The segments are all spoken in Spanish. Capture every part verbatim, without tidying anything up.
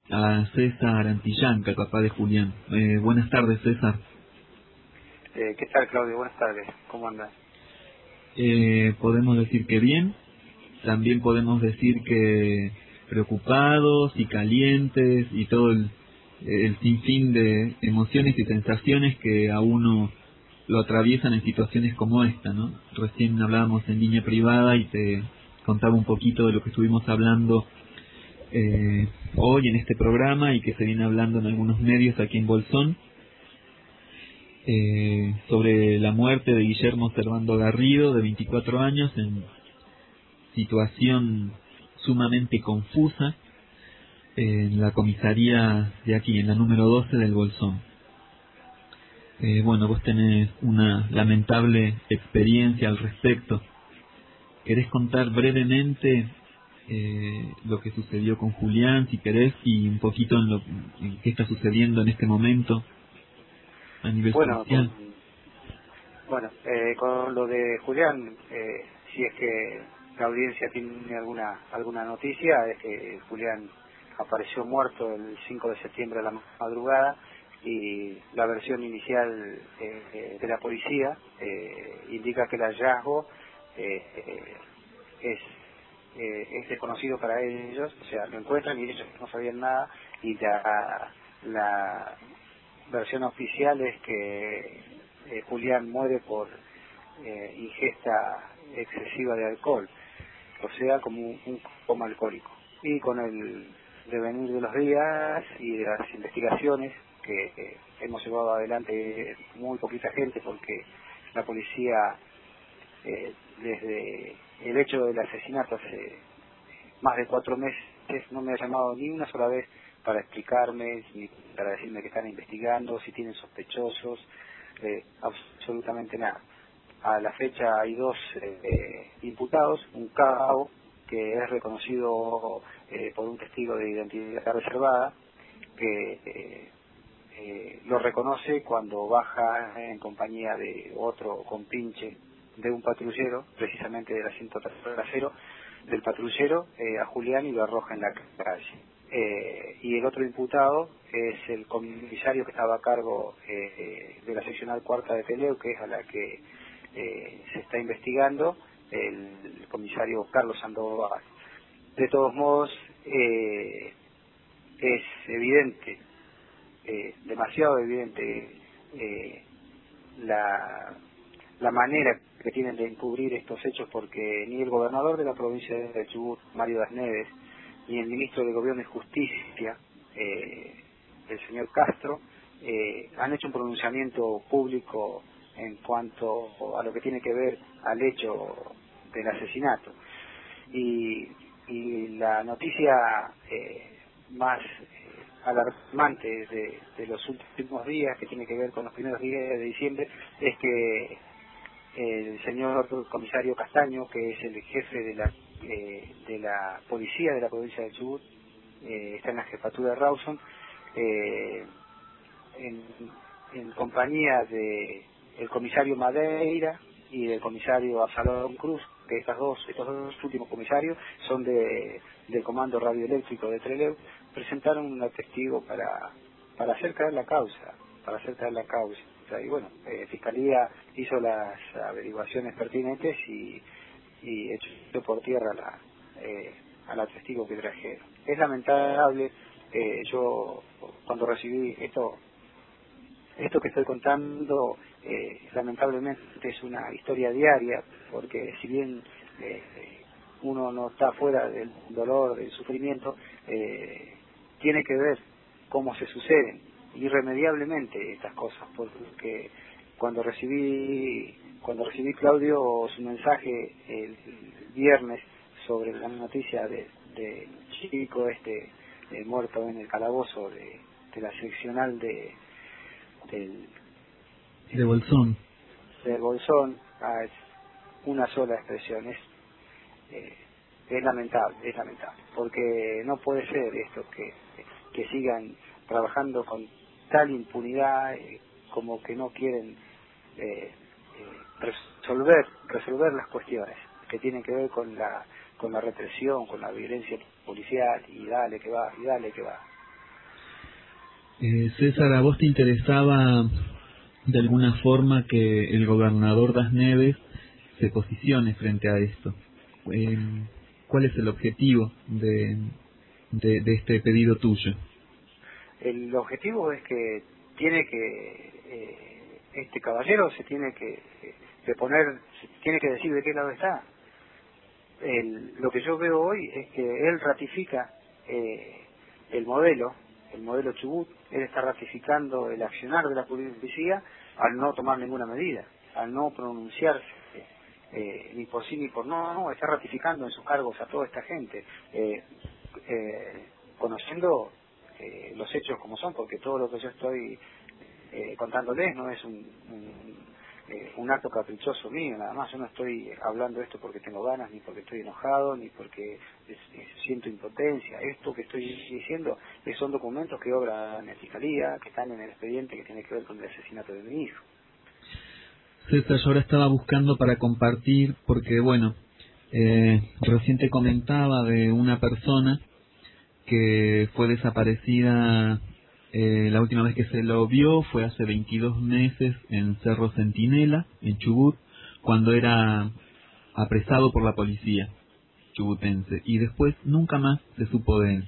a César Antillán, el papá de Julián. Eh, buenas tardes, César. Eh, ¿Qué tal, Claudio? Buenas tardes. ¿Cómo andas? Eh, podemos decir que bien, también podemos decir que preocupados y calientes y todo el, el sinfín de emociones y sensaciones que a uno lo atraviesan en situaciones como esta, ¿no? Recién hablábamos en línea privada y te contaba un poquito de lo que estuvimos hablando eh, hoy en este programa y que se viene hablando en algunos medios aquí en Bolsón, eh, sobre la muerte de Guillermo Servando Garrido, de veinticuatro años, en situación sumamente confusa en la comisaría de aquí, en la número doce del Bolsón. Eh, bueno, vos tenés una lamentable experiencia al respecto. ¿Querés contar brevemente eh, lo que sucedió con Julián, si querés, y un poquito en lo en qué está sucediendo en este momento a nivel Bueno, judicial? con, bueno, eh, con lo de Julián, eh, si es que la audiencia tiene alguna alguna noticia, es que Julián apareció muerto el cinco de septiembre a la madrugada y la versión inicial eh, eh, de la policía eh, indica que el hallazgo eh, eh, es eh, es desconocido para ellos, o sea, lo encuentran y ellos no sabían nada, y la, la versión oficial es que eh, Julián muere por eh, ingesta excesiva de alcohol, o sea, como un, un coma alcohólico. Y con el devenir de los días y de las investigaciones que eh, hemos llevado adelante muy poquita gente, porque la policía eh, desde el hecho del asesinato hace más de cuatro meses no me ha llamado ni una sola vez para explicarme, ni para decirme que están investigando, si tienen sospechosos, eh, absolutamente nada. A la fecha hay dos eh, imputados, un cabo que es reconocido eh, por un testigo de identidad reservada, que eh, eh, lo reconoce cuando baja en compañía de otro compinche de un patrullero, precisamente del asiento trasero del patrullero, eh, a Julián, y lo arroja en la calle. Eh, y el otro imputado es el comisario que estaba a cargo eh, de la seccional cuarta de Peleu, que es a la que eh, se está investigando, el comisario Carlos Sandoval. De todos modos, eh, es evidente, eh, demasiado evidente, eh, la, la manera que tienen de encubrir estos hechos, porque ni el gobernador de la provincia de Chubut, Mario Das Neves, ni el ministro de Gobierno y Justicia, eh, el señor Castro, eh, han hecho un pronunciamiento público en cuanto a lo que tiene que ver al hecho del asesinato. Y, y la noticia eh, más eh, alarmante de, de los últimos días, que tiene que ver con los primeros días de diciembre, es que el señor comisario Castaño, que es el jefe de la eh, de la policía de la provincia de Chubut, eh, está en la jefatura de Rawson, eh, en, en compañía de el comisario Madeira y del comisario Absalón Cruz, que estas dos, estos dos últimos comisarios son de del Comando Radioeléctrico de Trelew, presentaron un testigo para para hacer caer la causa, para hacer caer la causa. O sea, y bueno, eh, Fiscalía hizo las averiguaciones pertinentes y, y echó por tierra la, eh, a la testigo que trajeron. Es lamentable, eh, yo cuando recibí esto, esto que estoy contando, eh, lamentablemente es una historia diaria, porque si bien eh, uno no está fuera del dolor, del sufrimiento, eh, tiene que ver cómo se suceden irremediablemente estas cosas, porque cuando recibí cuando recibí Claudio su mensaje el viernes sobre la noticia de, de chico este eh, muerto en el calabozo de, de la seccional de del De eh, Bolsón. del Bolsón, ah, es una sola expresión, es eh, es lamentable, es lamentable, porque no puede ser esto que, que sigan trabajando con tal impunidad, eh, como que no quieren eh, eh, resolver resolver las cuestiones que tienen que ver con la con la represión, con la violencia policial, y dale que va, y dale que va. Eh, César, ¿a vos te interesaba de alguna forma que el gobernador Das Neves se posicione frente a esto? Eh, ¿Cuál es el objetivo de, de, de este pedido tuyo? El objetivo es que tiene que, eh, este caballero se tiene que, que poner, se tiene que decir de qué lado está. El, lo que yo veo hoy es que él ratifica eh, el modelo, el modelo Chubut. Él está ratificando el accionar de la policía al no tomar ninguna medida, al no pronunciarse eh, ni por sí ni por no, no, está ratificando en sus cargos a toda esta gente, eh, eh, conociendo eh, los hechos como son, porque todo lo que yo estoy eh, contándoles no es un, un Eh, un acto caprichoso mío, nada más. Yo no estoy hablando esto porque tengo ganas, ni porque estoy enojado, ni porque es, es, siento impotencia. Esto que estoy diciendo eh, son documentos que obran en la Fiscalía, que están en el expediente que tiene que ver con el asesinato de mi hijo. César, yo ahora estaba buscando para compartir, porque bueno, eh, recién te comentaba de una persona que fue desaparecida. Eh, la última vez que se lo vio fue hace veintidós meses en Cerro Centinela, en Chubut, cuando era apresado por la policía chubutense, y después nunca más se supo de él.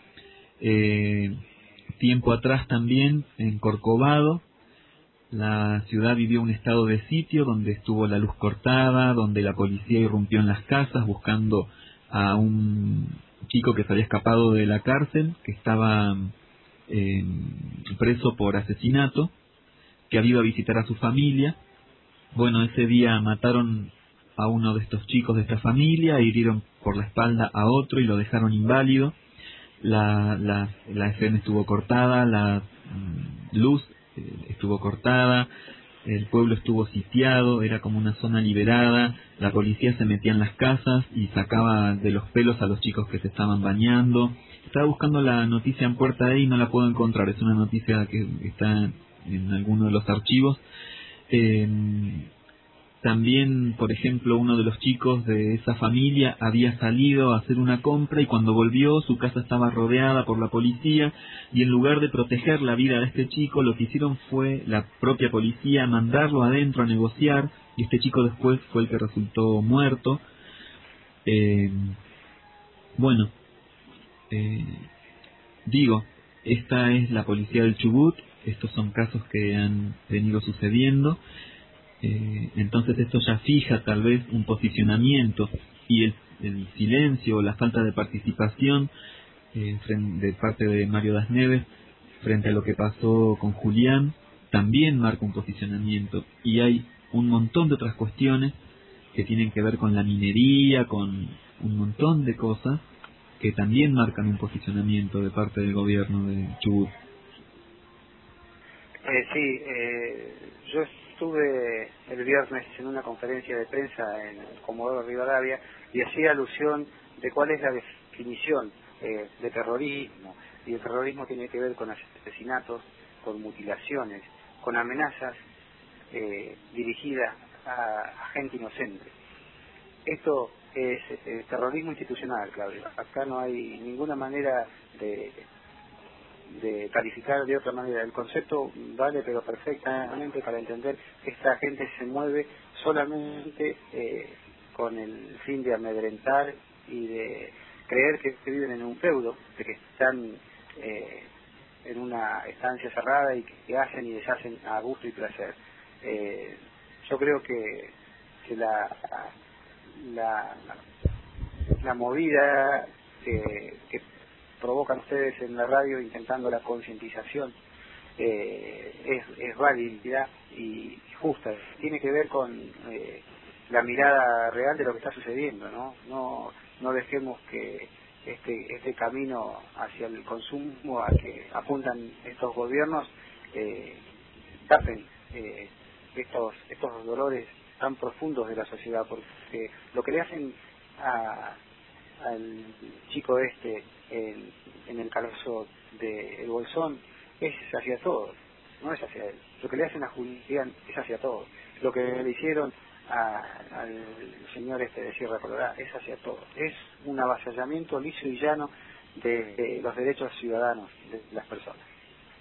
Eh, tiempo atrás también, en Corcovado, la ciudad vivió un estado de sitio donde estuvo la luz cortada, donde la policía irrumpió en las casas buscando a un chico que se había escapado de la cárcel, que estaba Eh, preso por asesinato, que había ido a visitar a su familia. Bueno, ese día mataron a uno de estos chicos de esta familia, hirieron por la espalda a otro y lo dejaron inválido. La, la, la escena estuvo cortada, la mm, luz eh, estuvo cortada, el pueblo estuvo sitiado, era como una zona liberada, la policía se metía en las casas y sacaba de los pelos a los chicos que se estaban bañando. Estaba buscando la noticia en Puerta E y no la puedo encontrar, es una noticia que está en alguno de los archivos. Eh, También, por ejemplo, uno de los chicos de esa familia había salido a hacer una compra y cuando volvió su casa estaba rodeada por la policía, y en lugar de proteger la vida de este chico, lo que hicieron fue la propia policía mandarlo adentro a negociar, y este chico después fue el que resultó muerto. Eh, bueno, eh, digo, esta es la policía del Chubut, estos son casos que han venido sucediendo. Eh, entonces esto ya fija tal vez un posicionamiento, y el, el silencio o la falta de participación eh, de parte de Mario Das Neves frente a lo que pasó con Julián también marca un posicionamiento, y hay un montón de otras cuestiones que tienen que ver con la minería, con un montón de cosas que también marcan un posicionamiento de parte del gobierno de Chubut. Eh, sí, eh, yo estuve el viernes en una conferencia de prensa en Comodoro Rivadavia y hacía alusión de cuál es la definición eh, de terrorismo. Y el terrorismo tiene que ver con asesinatos, con mutilaciones, con amenazas eh, dirigidas a, a gente inocente. Esto es eh, terrorismo institucional, Claudio. Acá no hay ninguna manera de de calificar de otra manera. El concepto vale pero perfectamente para entender que esta gente se mueve solamente eh, con el fin de amedrentar y de creer que viven en un feudo, de que están eh, en una estancia cerrada y que hacen y deshacen a gusto y placer. Eh, yo creo que, que la, la, la movida que, que provocan ustedes en la radio intentando la concientización eh, es, es válida y justa. Tiene que ver con eh, la mirada real de lo que está sucediendo, ¿no? No, no dejemos que este, este camino hacia el consumo al que apuntan estos gobiernos eh, tapen eh, estos, estos dolores tan profundos de la sociedad, porque lo que le hacen a al chico este en, en el caso de El Bolsón es hacia todos, no es hacia él. Lo que le hacen a Julián es hacia todos. Lo que le hicieron a, al señor este de Sierra Colorada es hacia todos. Es un avasallamiento liso y llano de, de los derechos ciudadanos de las personas.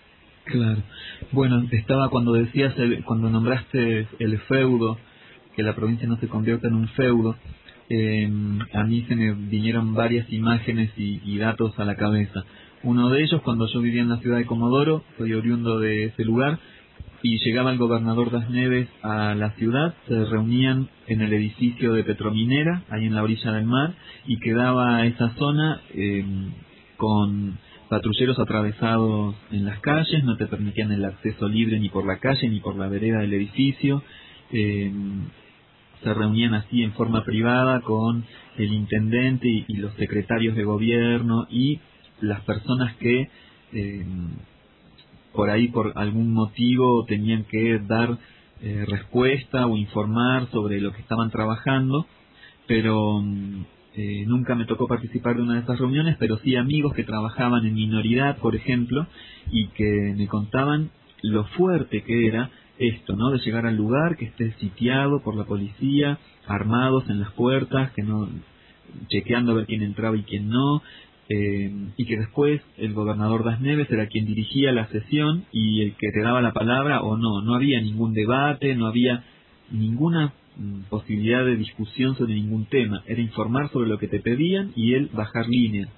Claro. Bueno, estaba cuando decías, el, cuando nombraste el feudo, que la provincia no se convierta en un feudo, eh, a mí se me vinieron varias imágenes y, y datos a la cabeza. Uno de ellos, cuando yo vivía en la ciudad de Comodoro, soy oriundo de ese lugar, y llegaba el gobernador Das Neves a la ciudad, se reunían en el edificio de Petrominera, ahí en la orilla del mar, y quedaba esa zona eh, con patrulleros atravesados en las calles, no te permitían el acceso libre ni por la calle ni por la vereda del edificio. Eh, se reunían así en forma privada con el intendente y, y los secretarios de gobierno y las personas que eh, por ahí por algún motivo tenían que dar eh, respuesta o informar sobre lo que estaban trabajando, pero eh, nunca me tocó participar de una de esas reuniones, pero sí amigos que trabajaban en minoridad, por ejemplo, y que me contaban lo fuerte que era esto, ¿no? De llegar al lugar, que esté sitiado por la policía, armados en las puertas, que no chequeando a ver quién entraba y quién no, eh, y que después el gobernador Das Neves era quien dirigía la sesión y el que te daba la palabra o no. No había ningún debate, no había ninguna mm, posibilidad de discusión sobre ningún tema. Era informar sobre lo que te pedían y él bajar línea.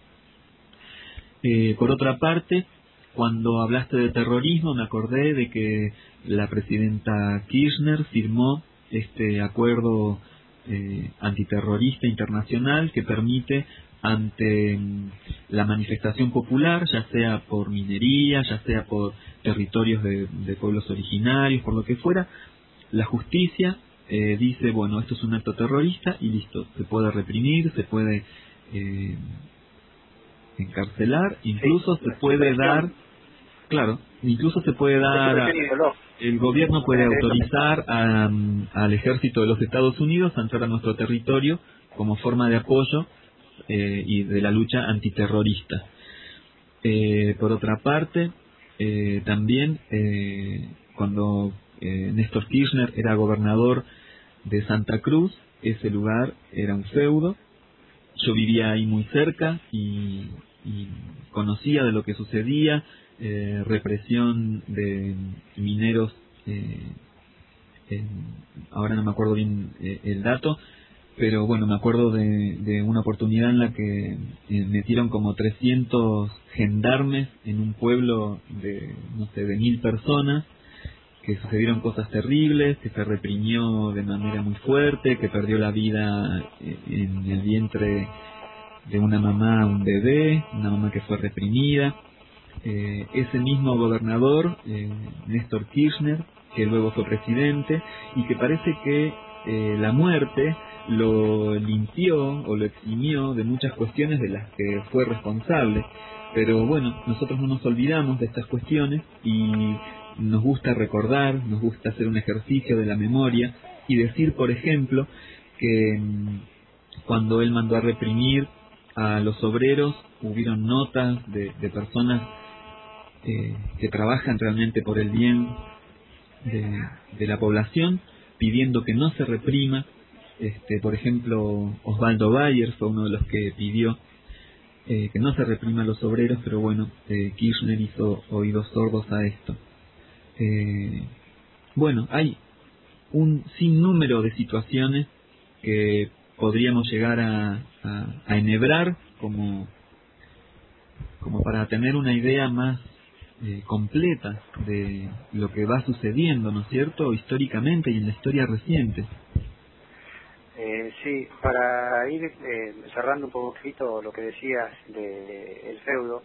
Eh, por otra parte, cuando hablaste de terrorismo, me acordé de que la presidenta Kirchner firmó este acuerdo eh, antiterrorista internacional que permite ante mm, la manifestación popular, ya sea por minería, ya sea por territorios de, de pueblos originarios, por lo que fuera, la justicia eh, dice, bueno, esto es un acto terrorista y listo, se puede reprimir, se puede eh, encarcelar, incluso Sí, se puede dar, claro, incluso se puede dar, a- el gobierno puede autorizar a, mm, al ejército de los Estados Unidos a entrar a nuestro territorio como forma de apoyo eh, y de la lucha antiterrorista. Eh, por otra parte, eh, también eh, cuando eh, Néstor Kirchner era gobernador de Santa Cruz, ese lugar era un feudo. Yo vivía ahí muy cerca y, y conocía de lo que sucedía, eh, represión de mineros, eh, en- ahora no me acuerdo bien eh, el dato, pero bueno, me acuerdo de, de una oportunidad en la que eh, metieron como trescientos gendarmes en un pueblo de, no sé, de mil personas, que sucedieron cosas terribles, que se reprimió de manera muy fuerte, que perdió la vida eh, en el vientre de una mamá un bebé, una mamá que fue reprimida. Eh, ese mismo gobernador, eh, Néstor Kirchner, que luego fue presidente, y que parece que eh, la muerte lo limpió o lo eximió de muchas cuestiones de las que fue responsable. Pero bueno, nosotros no nos olvidamos de estas cuestiones y nos gusta recordar, nos gusta hacer un ejercicio de la memoria y decir, por ejemplo, que mm, cuando él mandó a reprimir a los obreros, hubieron notas de, de personas eh, que trabajan realmente por el bien de, de la población, pidiendo que no se reprima. Este, por ejemplo, Osvaldo Bayer fue uno de los que pidió eh, que no se reprima a los obreros, pero bueno, eh, Kirchner hizo oídos sordos a esto. Eh, bueno, hay un sinnúmero de situaciones que podríamos llegar a, a, a enhebrar como, como para tener una idea más eh, completa de lo que va sucediendo, ¿no es cierto?, históricamente y en la historia reciente. Eh, sí, para ir eh, cerrando un poquito lo que decías de el feudo,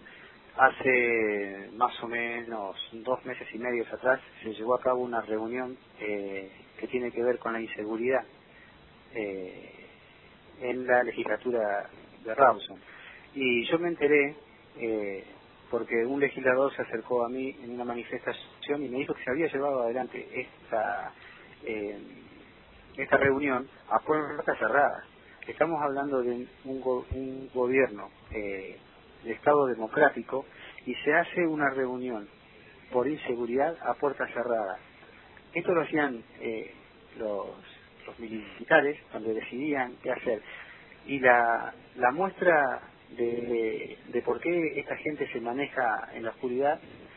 hace más o menos dos meses y medio atrás se llevó a cabo una reunión eh, que tiene que ver con la inseguridad eh, en la legislatura de Rawson. Y yo me enteré eh, porque un legislador se acercó a mí en una manifestación y me dijo que se había llevado adelante esta... Eh, esta reunión a puertas cerradas. Estamos hablando de un, go un gobierno eh, de Estado democrático y se hace una reunión por inseguridad a puertas cerradas. Esto lo hacían eh, los, los militares cuando decidían qué hacer. Y la, la muestra de, de por qué esta gente se maneja en la oscuridad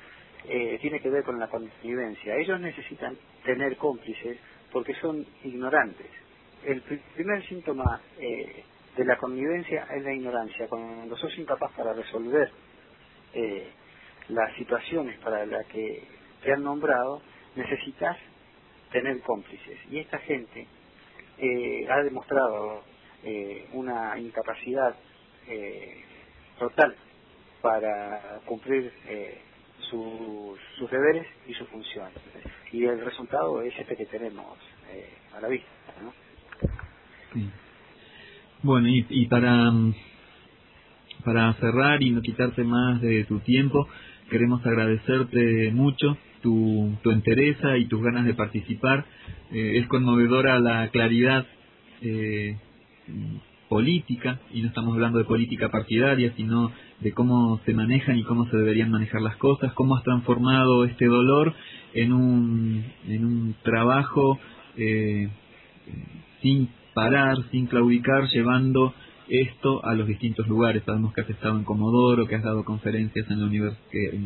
eh, tiene que ver con la convivencia. Ellos necesitan tener cómplices porque son ignorantes. El pr primer síntoma eh, de la convivencia es la ignorancia. Cuando sos incapaz para resolver eh, las situaciones para las que te han nombrado, necesitas tener cómplices. Y esta gente eh, ha demostrado eh, una incapacidad eh, total para cumplir eh, su, sus deberes y sus funciones. Y el resultado es este que tenemos eh, a la vista, ¿no? Sí. Bueno, y, y para, para cerrar y no quitarte más de tu tiempo, queremos agradecerte mucho tu, tu entereza y tus ganas de participar. Eh, es conmovedora la claridad eh, política, y no estamos hablando de política partidaria, sino de cómo se manejan y cómo se deberían manejar las cosas, cómo has transformado este dolor en un, en un trabajo eh, sin parar, sin claudicar, llevando esto a los distintos lugares. Sabemos que has estado en Comodoro, que has dado conferencias en la universidad,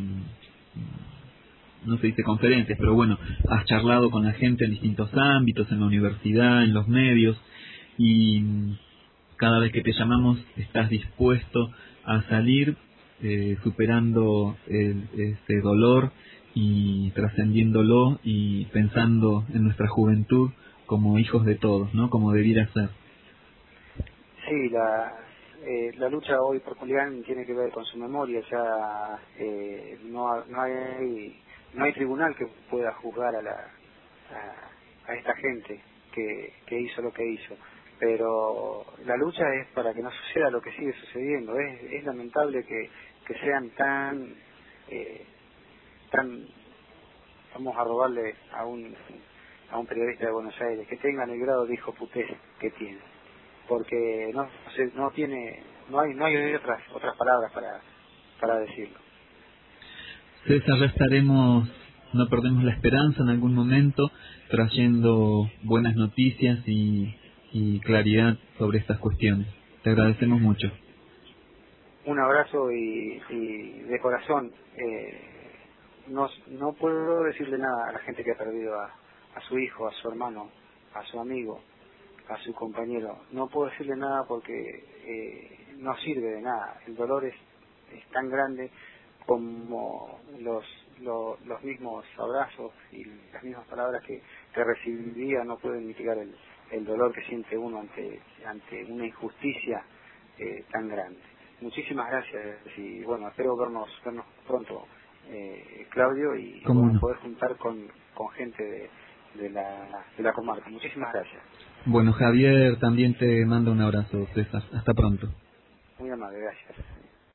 no se dice conferencias, pero bueno, has charlado con la gente en distintos ámbitos, en la universidad, en los medios, y cada vez que te llamamos estás dispuesto a salir eh, superando el, este dolor y trascendiéndolo y pensando en nuestra juventud como hijos de todos, ¿no? Como debiera ser. Sí, la, eh, la lucha hoy por Julián tiene que ver con su memoria. Ya eh, no, no hay no hay tribunal que pueda juzgar a la a, a esta gente que, que hizo lo que hizo. Pero la lucha es para que no suceda lo que sigue sucediendo. Es, es lamentable que, que sean tan eh, tan vamos a robarle a un a un periodista de Buenos Aires que tengan el grado de hijo putés que tiene, porque no se, no tiene no hay no hay otras otras palabras para para decirlo. César, ya estaremos, no perdemos la esperanza en algún momento, trayendo buenas noticias y, y claridad sobre estas cuestiones. Te agradecemos mucho. Un abrazo y, y de corazón. Eh, no, no puedo decirle nada a la gente que ha perdido a, a su hijo, a su hermano, a su amigo, a su compañero. No puedo decirle nada porque eh, no sirve de nada. El dolor es, es tan grande como los, los los mismos abrazos y las mismas palabras que, que recibiría no pueden mitigar el, el dolor que siente uno ante ante una injusticia eh, tan grande. Muchísimas gracias y bueno, espero vernos vernos pronto, eh, Claudio, y bueno, No? poder juntar con, con gente de, de la de la comarca. Muchísimas gracias. Bueno, Javier también te manda un abrazo, César. Hasta pronto. Muy amable, gracias.